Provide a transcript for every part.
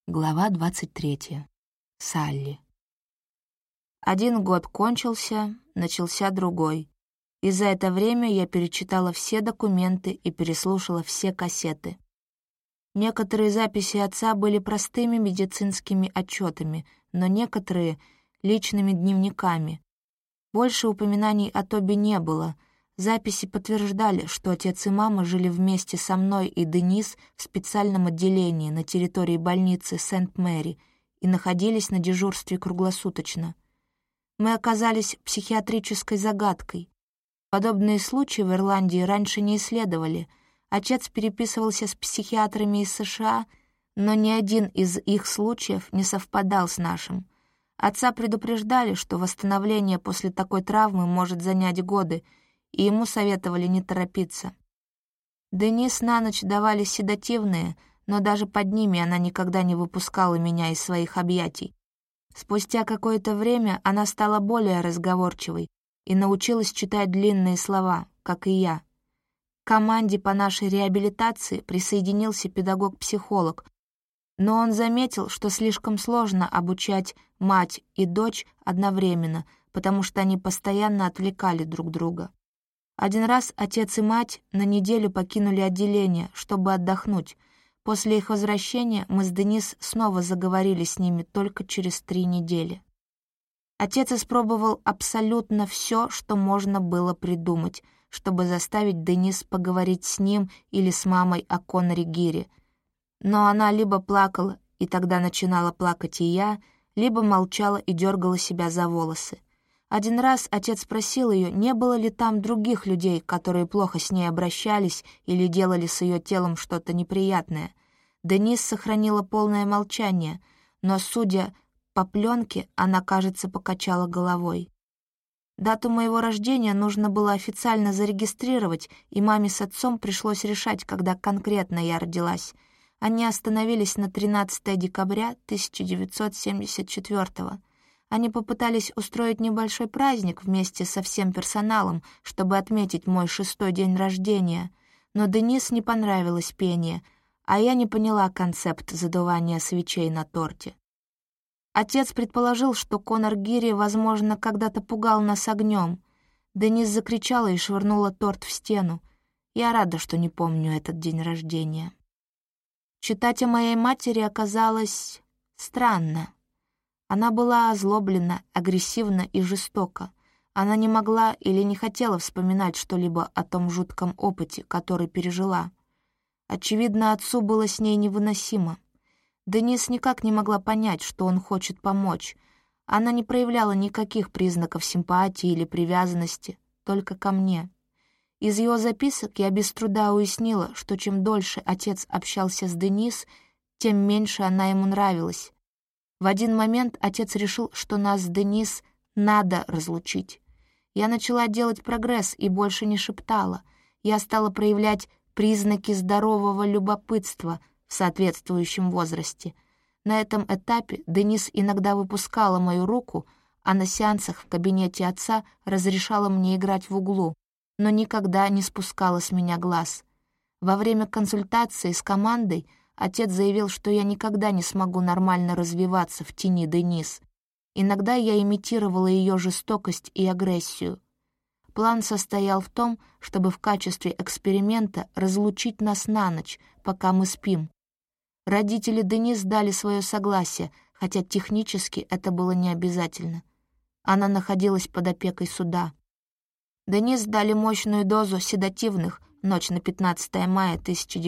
Глава 23. Салли. 1 год кончился, начался другой. И за это время я перечитала все документы и переслушала все кассеты. Некоторые записи отца были простыми медицинскими отчетами, но некоторые — личными дневниками. Больше упоминаний о Тоби не было. Записи подтверждали, что отец и мама жили вместе со мной и Денис в специальном отделении на территории больницы Сент-Мэри и находились на дежурстве круглосуточно. Мы оказались психиатрической загадкой. Подобные случаи в Ирландии раньше не исследовали. Отец переписывался с психиатрами из США, но ни один из их случаев не совпадал с нашим. Отца предупреждали, что восстановление после такой травмы может занять годы, и ему советовали не торопиться. Денис на ночь давали седативные, но даже под ними она никогда не выпускала меня из своих объятий. Спустя какое-то время она стала более разговорчивой и научилась читать длинные слова, как и я. К команде по нашей реабилитации присоединился педагог-психолог, но он заметил, что слишком сложно обучать мать и дочь одновременно, потому что они постоянно отвлекали друг друга. Один раз отец и мать на неделю покинули отделение, чтобы отдохнуть. После их возвращения мы с Денис снова заговорили с ними только через 3 недели. Отец испробовал абсолютно все, что можно было придумать, чтобы заставить Денис поговорить с ним или с мамой о Коноре Гире. Но она либо плакала, и тогда начинала плакать и я, либо молчала и дергала себя за волосы. Один раз отец спросил ее, не было ли там других людей, которые плохо с ней обращались или делали с ее телом что-то неприятное. Денис сохранила полное молчание, но, судя по пленке, она, кажется, покачала головой. Дату моего рождения нужно было официально зарегистрировать, и маме с отцом пришлось решать, когда конкретно я родилась. Они остановились на 13 декабря 1974-го. Они попытались устроить небольшой праздник вместе со всем персоналом, чтобы отметить мой 6-й день рождения, но Денис не понравилось пение, а я не поняла концепт задувания свечей на торте. Отец предположил, что Конор Гири, возможно, когда-то пугал нас огнем. Денис закричала и швырнула торт в стену. Я рада, что не помню этот день рождения. Читать о моей матери оказалось странно. Она была озлоблена, агрессивна и жестока. Она не могла или не хотела вспоминать что-либо о том жутком опыте, который пережила. Очевидно, отцу было с ней невыносимо. Денис никак не могла понять, что он хочет помочь. Она не проявляла никаких признаков симпатии или привязанности, только ко мне. Из его записок я без труда уяснила, что чем дольше отец общался с Денис, тем меньше она ему нравилась. В один момент отец решил, что нас с Денис надо разлучить. Я начала делать прогресс и больше не шептала. Я стала проявлять признаки здорового любопытства в соответствующем возрасте. На этом этапе Денис иногда выпускала мою руку, а на сеансах в кабинете отца разрешала мне играть в углу, но никогда не спускала с меня глаз. Во время консультации с командой отец заявил, что я никогда не смогу нормально развиваться в тени Денис. Иногда я имитировала ее жестокость и агрессию. План состоял в том, чтобы в качестве эксперимента разлучить нас на ночь, пока мы спим. Родители Денис дали свое согласие, хотя технически это было не обязательно. Она находилась под опекой суда. Денис дали мощную дозу седативных, ночь на 15 мая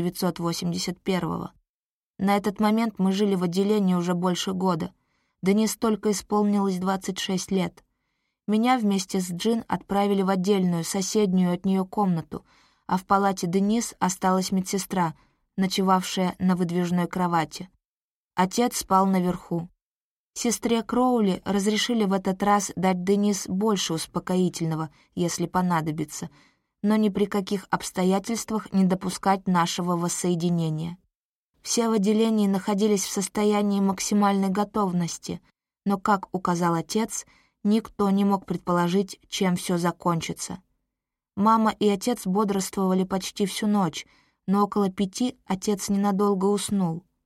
1981-го. На этот момент мы жили в отделении уже больше года. Денис только исполнилось 26 лет. Меня вместе с Джин отправили в отдельную, соседнюю от нее комнату, а в палате Денис осталась медсестра, ночевавшая на выдвижной кровати. Отец спал наверху. Сестре Кроули разрешили в этот раз дать Денис больше успокоительного, если понадобится, но ни при каких обстоятельствах не допускать нашего воссоединения. Все в отделении находились в состоянии максимальной готовности, но, как указал отец, никто не мог предположить, чем все закончится. Мама и отец бодрствовали почти всю ночь, но около 5 отец ненадолго уснул.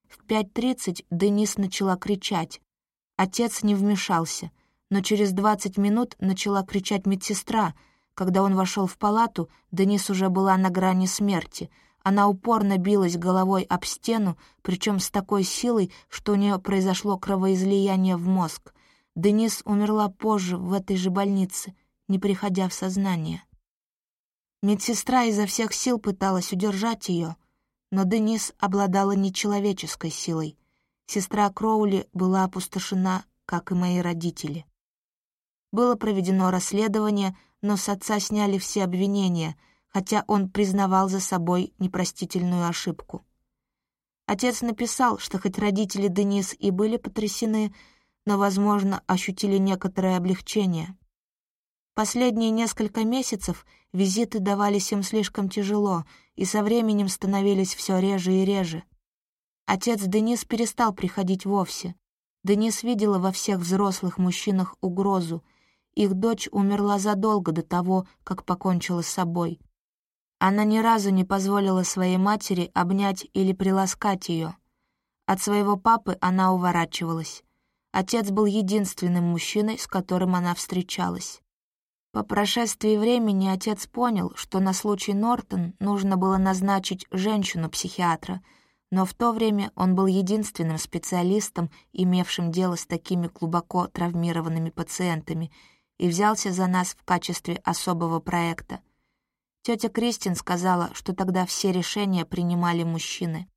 В 5:30 Денис начала кричать. Отец не вмешался, но через 20 минут начала кричать медсестра. Когда он вошел в палату, Денис уже была на грани смерти. Она упорно билась головой об стену, причем с такой силой, что у нее произошло кровоизлияние в мозг. Денис умерла позже в этой же больнице, не приходя в сознание. Медсестра изо всех сил пыталась удержать ее, но Денис обладала нечеловеческой силой. Сестра Кроули была опустошена, как и мои родители. Было проведено расследование, но с отца сняли все обвинения, хотя он признавал за собой непростительную ошибку. Отец написал, что хоть родители Денис и были потрясены, но, возможно, ощутили некоторое облегчение. Последние несколько месяцев визиты давались им слишком тяжело и со временем становились все реже и реже. Отец Денис перестал приходить вовсе. Денис видела во всех взрослых мужчинах угрозу. Их дочь умерла задолго до того, как покончила с собой. Она ни разу не позволила своей матери обнять или приласкать ее. От своего папы она уворачивалась. Отец был единственным мужчиной, с которым она встречалась. По прошествии времени отец понял, что на случай Нортон нужно было назначить женщину-психиатра, но в то время он был единственным специалистом, имевшим дело с такими глубоко травмированными пациентами, и взялся за нас в качестве особого проекта. Тетя Кристин сказала, что тогда все решения принимали мужчины.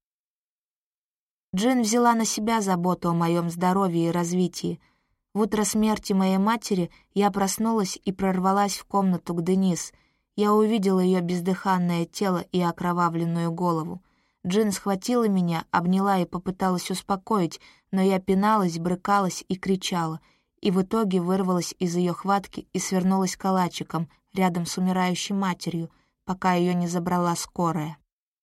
Джин взяла на себя заботу о моем здоровье и развитии. В утро смерти моей матери я проснулась и прорвалась в комнату к Денис. Я увидела ее бездыханное тело и окровавленную голову. Джин схватила меня, обняла и попыталась успокоить, но я пиналась, брыкалась и кричала, и в итоге вырвалась из ее хватки и свернулась калачиком рядом с умирающей матерью, пока ее не забрала скорая.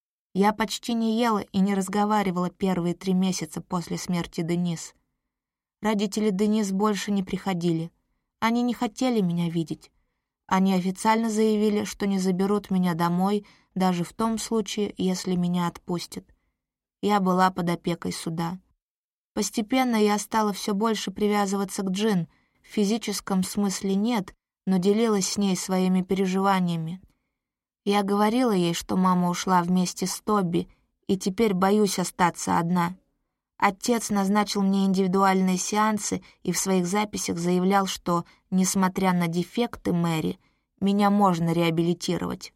Я почти не ела и не разговаривала первые 3 месяца после смерти Денис. Родители Денис больше не приходили. Они не хотели меня видеть. Они официально заявили, что не заберут меня домой, даже в том случае, если меня отпустят. Я была под опекой суда. Постепенно я стала все больше привязываться к Джин. В физическом смысле нет, но делилась с ней своими переживаниями. Я говорила ей, что мама ушла вместе с Тобби, и теперь боюсь остаться одна. Отец назначил мне индивидуальные сеансы и в своих записях заявлял, что, несмотря на дефекты Мэри, меня можно реабилитировать.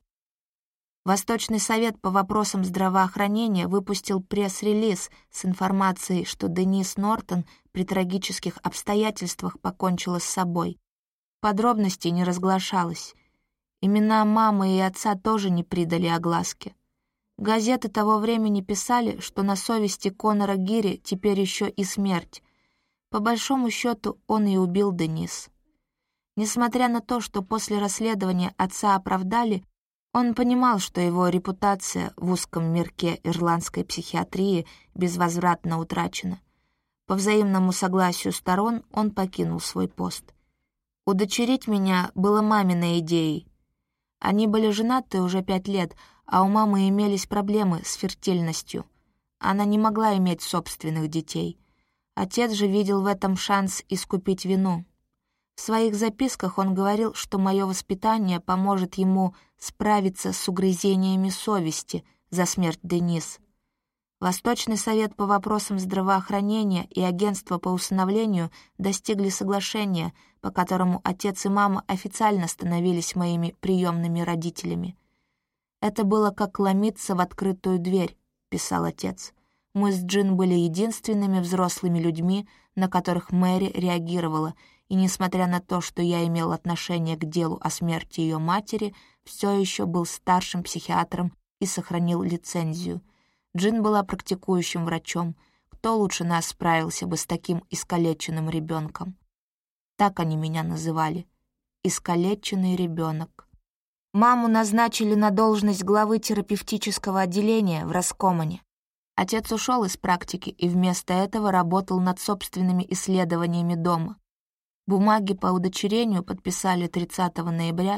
Восточный совет по вопросам здравоохранения выпустил пресс-релиз с информацией, что Денис Нортон при трагических обстоятельствах покончила с собой. Подробностей не разглашалось. Имена мамы и отца тоже не придали огласке. Газеты того времени писали, что на совести Конора Гири теперь еще и смерть. По большому счету, он и убил Денис. Несмотря на то, что после расследования отца оправдали, он понимал, что его репутация в узком мирке ирландской психиатрии безвозвратно утрачена. По взаимному согласию сторон он покинул свой пост. Удочерить меня было маминой идеей. Они были женаты уже 5 лет, а у мамы имелись проблемы с фертильностью. Она не могла иметь собственных детей. Отец же видел в этом шанс искупить вину. В своих записках он говорил, что мое воспитание поможет ему справиться с угрызениями совести за смерть Денис. Восточный совет по вопросам здравоохранения и агентство по усыновлению достигли соглашения, по которому отец и мама официально становились моими приемными родителями. «Это было как ломиться в открытую дверь», — писал отец. «Мы с Джин были единственными взрослыми людьми, на которых Мэри реагировала, и, несмотря на то, что я имел отношение к делу о смерти ее матери, все еще был старшим психиатром и сохранил лицензию. Джин была практикующим врачом. Кто лучше нас справился бы с таким искалеченным ребенком? Так они меня называли. Искалеченный ребенок. Маму назначили на должность главы терапевтического отделения в Раскомане. Отец ушел из практики и вместо этого работал над собственными исследованиями дома. Бумаги по удочерению подписали 30 ноября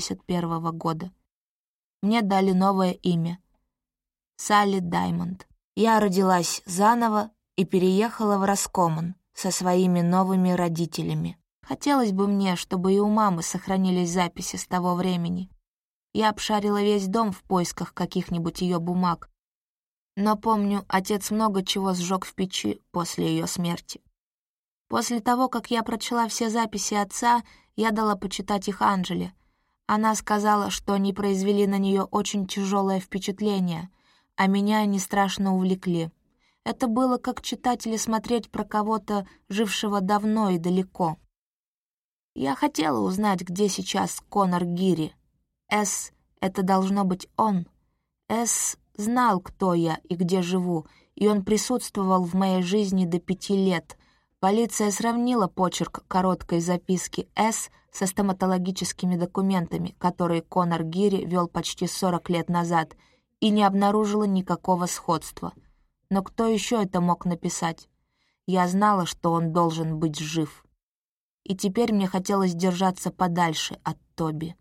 1981 года. Мне дали новое имя — Салли Даймонд. Я родилась заново и переехала в Раскоман со своими новыми родителями. Хотелось бы мне, чтобы и у мамы сохранились записи с того времени. Я обшарила весь дом в поисках каких-нибудь ее бумаг, но помню, отец много чего сжег в печи после ее смерти. После того, как я прочла все записи отца, я дала почитать их Анжеле. Она сказала, что они произвели на нее очень тяжелое впечатление, а меня они страшно увлекли. Это было как читать или смотреть про кого-то, жившего давно и далеко. Я хотела узнать, где сейчас Конор Гири. С — это должно быть он. С знал, кто я и где живу, и он присутствовал в моей жизни до 5 лет. Полиция сравнила почерк короткой записки С со стоматологическими документами, которые Конор Гири вел почти 40 лет назад, и не обнаружила никакого сходства. Но кто еще это мог написать? Я знала, что он должен быть жив. И теперь мне хотелось держаться подальше от Тоби.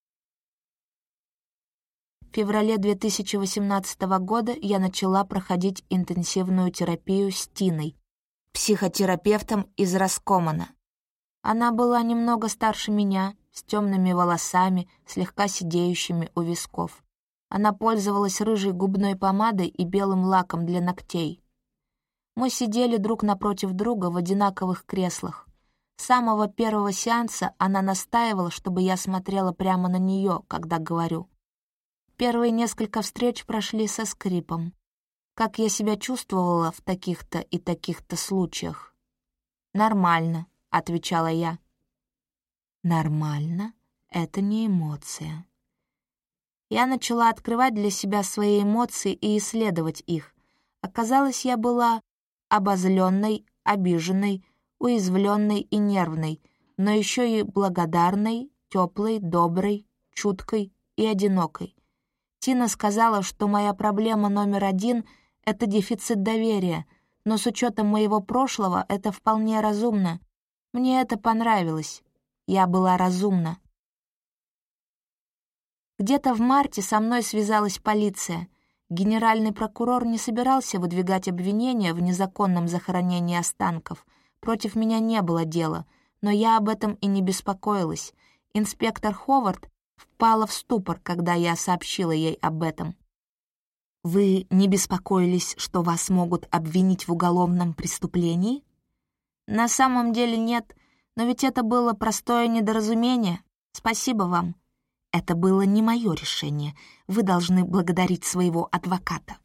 В феврале 2018 года я начала проходить интенсивную терапию с Тиной, психотерапевтом из Раскомана. Она была немного старше меня, с темными волосами, слегка сидеющими у висков. Она пользовалась рыжей губной помадой и белым лаком для ногтей. Мы сидели друг напротив друга в одинаковых креслах. С самого первого сеанса она настаивала, чтобы я смотрела прямо на нее, когда говорю. Первые несколько встреч прошли со скрипом. Как я себя чувствовала в таких-то и таких-то случаях? «Нормально», — отвечала я. «Нормально — это не эмоция». Я начала открывать для себя свои эмоции и исследовать их. Оказалось, я была обозленной, обиженной, уязвленной и нервной, но еще и благодарной, теплой, доброй, чуткой и одинокой. Тина сказала, что моя проблема номер 1 — это дефицит доверия, но с учетом моего прошлого это вполне разумно. Мне это понравилось. Я была разумна. Где-то в марте со мной связалась полиция. Генеральный прокурор не собирался выдвигать обвинения в незаконном захоронении останков. Против меня не было дела, но я об этом и не беспокоилась. Инспектор Ховард впала в ступор, когда я сообщила ей об этом. «Вы не беспокоились, что вас могут обвинить в уголовном преступлении?» «На самом деле нет, но ведь это было простое недоразумение. Спасибо вам». «Это было не мое решение. Вы должны благодарить своего адвоката».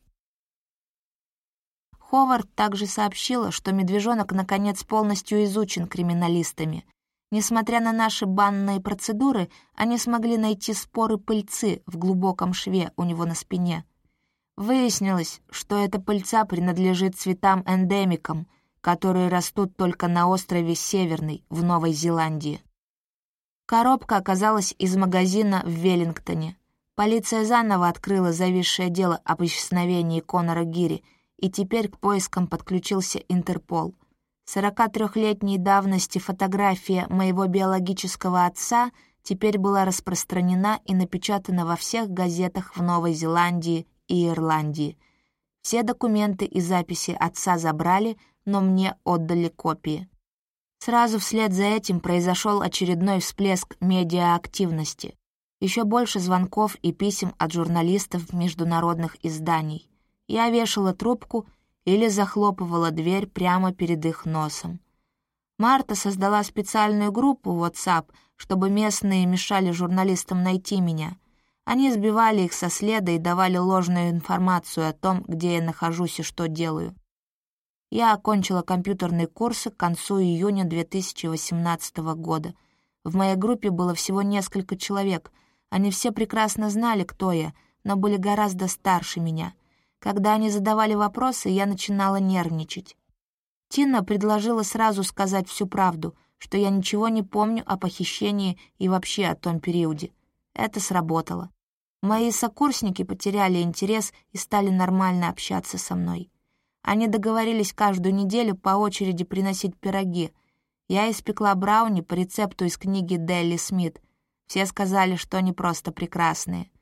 Ховард также сообщила, что медвежонок наконец полностью изучен криминалистами. Несмотря на наши банные процедуры, они смогли найти споры пыльцы в глубоком шве у него на спине. Выяснилось, что эта пыльца принадлежит цветам-эндемикам, которые растут только на острове Северный в Новой Зеландии. Коробка оказалась из магазина в Веллингтоне. Полиция заново открыла зависшее дело об исчезновении Конора Гири, и теперь к поискам подключился Интерпол. 43-летней давности фотография моего биологического отца теперь была распространена и напечатана во всех газетах в Новой Зеландии и Ирландии. Все документы и записи отца забрали, но мне отдали копии. Сразу вслед за этим произошел очередной всплеск медиаактивности. Еще больше звонков и писем от журналистов международных изданий. Я вешала трубку или захлопывала дверь прямо перед их носом. Марта создала специальную группу в WhatsApp, чтобы местные мешали журналистам найти меня. Они сбивали их со следа и давали ложную информацию о том, где я нахожусь и что делаю. Я окончила компьютерные курсы к концу июня 2018 года. В моей группе было всего несколько человек. Они все прекрасно знали, кто я, но были гораздо старше меня. Когда они задавали вопросы, я начинала нервничать. Тина предложила сразу сказать всю правду, что я ничего не помню о похищении и вообще о том периоде. Это сработало. Мои сокурсники потеряли интерес и стали нормально общаться со мной. Они договорились каждую неделю по очереди приносить пироги. Я испекла брауни по рецепту из книги Делли Смит. Все сказали, что они просто прекрасные.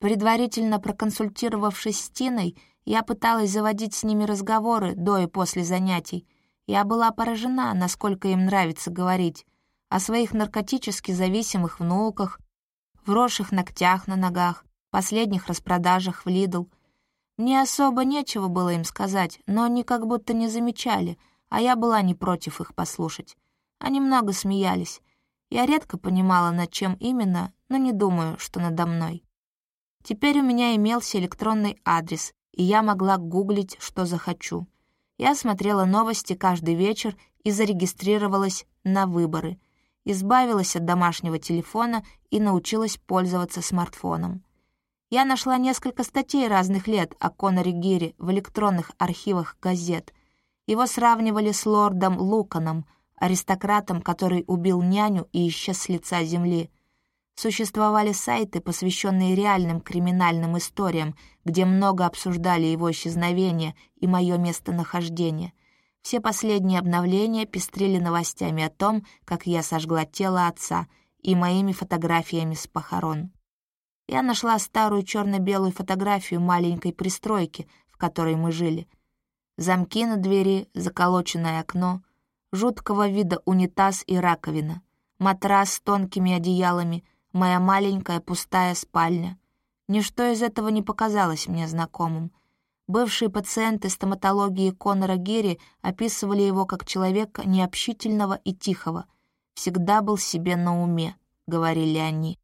Предварительно проконсультировавшись с Тиной, я пыталась заводить с ними разговоры до и после занятий. Я была поражена, насколько им нравится говорить о своих наркотически зависимых внуках, вросших ногтях на ногах, последних распродажах в Lidl. Мне особо нечего было им сказать, но они как будто не замечали, а я была не против их послушать. Они много смеялись. Я редко понимала, над чем именно, но не думаю, что надо мной. Теперь у меня имелся электронный адрес, и я могла гуглить, что захочу. Я смотрела новости каждый вечер и зарегистрировалась на выборы. Избавилась от домашнего телефона и научилась пользоваться смартфоном. Я нашла несколько статей разных лет о Коноре Гире в электронных архивах газет. Его сравнивали с лордом Луканом, аристократом, который убил няню и исчез с лица земли. Существовали сайты, посвященные реальным криминальным историям, где много обсуждали его исчезновение и мое местонахождение. Все последние обновления пестрили новостями о том, как я сожгла тело отца, и моими фотографиями с похорон. Я нашла старую черно-белую фотографию маленькой пристройки, в которой мы жили. Замки на двери, заколоченное окно, жуткого вида унитаз и раковина, матрас с тонкими одеялами, моя маленькая пустая спальня. Ничто из этого не показалось мне знакомым. Бывшие пациенты стоматологии Конора Гири описывали его как человека необщительного и тихого. «Всегда был себе на уме», — говорили они.